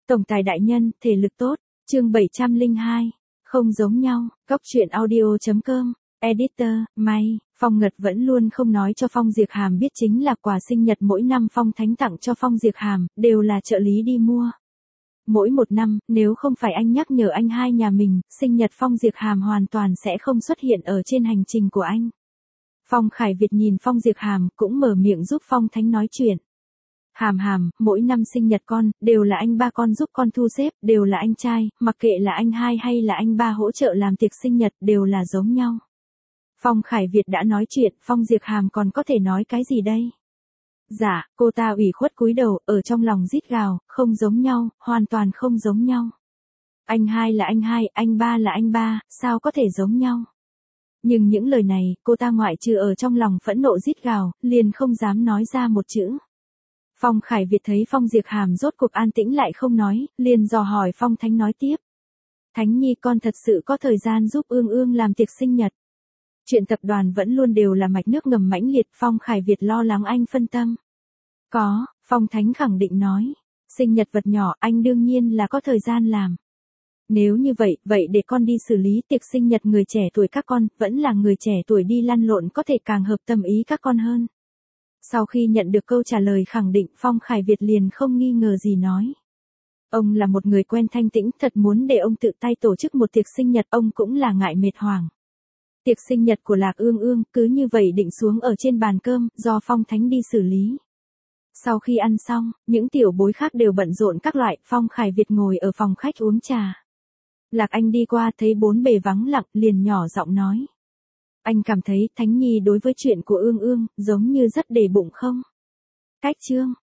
Tổng tài đại nhân, thể lực tốt. Chương 702. Không giống nhau. Góc truyện audio.com. Editor, May. Phong Ngật vẫn luôn không nói cho Phong Diệc Hàm biết chính là quà sinh nhật mỗi năm Phong Thánh tặng cho Phong Diệc Hàm, đều là trợ lý đi mua. Mỗi một năm, nếu không phải anh nhắc nhở anh hai nhà mình, sinh nhật Phong Diệc Hàm hoàn toàn sẽ không xuất hiện ở trên hành trình của anh. Phong Khải Việt nhìn Phong Diệc Hàm, cũng mở miệng giúp Phong Thánh nói chuyện. Hàm Hàm, mỗi năm sinh nhật con, đều là anh ba con giúp con thu xếp, đều là anh trai, mặc kệ là anh hai hay là anh ba hỗ trợ làm tiệc sinh nhật, đều là giống nhau. Phong Khải Việt đã nói chuyện, Phong Diệc Hàm còn có thể nói cái gì đây? Dạ, cô ta ủy khuất cúi đầu, ở trong lòng rít gào, không giống nhau, hoàn toàn không giống nhau. Anh hai là anh hai, anh ba là anh ba, sao có thể giống nhau? Nhưng những lời này, cô ta ngoại trừ ở trong lòng phẫn nộ rít gào, liền không dám nói ra một chữ. Phong Khải Việt thấy Phong Diệc Hàm rốt cuộc an tĩnh lại không nói, liền dò hỏi Phong Thánh nói tiếp. Thánh nhi con thật sự có thời gian giúp Ương Ương làm tiệc sinh nhật. Chuyện tập đoàn vẫn luôn đều là mạch nước ngầm mãnh liệt, Phong Khải Việt lo lắng anh phân tâm. Có, Phong Thánh khẳng định nói. Sinh nhật vật nhỏ anh đương nhiên là có thời gian làm. Nếu như vậy, vậy để con đi xử lý tiệc sinh nhật người trẻ tuổi các con, vẫn là người trẻ tuổi đi lăn lộn có thể càng hợp tâm ý các con hơn. Sau khi nhận được câu trả lời khẳng định, Phong Khải Việt liền không nghi ngờ gì nói. Ông là một người quen thanh tĩnh, thật muốn để ông tự tay tổ chức một tiệc sinh nhật, ông cũng là ngại mệt hoảng. Tiệc sinh nhật của Lạc Ương Ương, cứ như vậy định xuống ở trên bàn cơm, do Phong Thánh đi xử lý. Sau khi ăn xong, những tiểu bối khác đều bận rộn các loại, Phong Khải Việt ngồi ở phòng khách uống trà. Lạc Anh đi qua thấy bốn bề vắng lặng, liền nhỏ giọng nói. Anh cảm thấy Thánh Nhi đối với chuyện của Ương Ương, giống như rất để bụng không? Cách chương.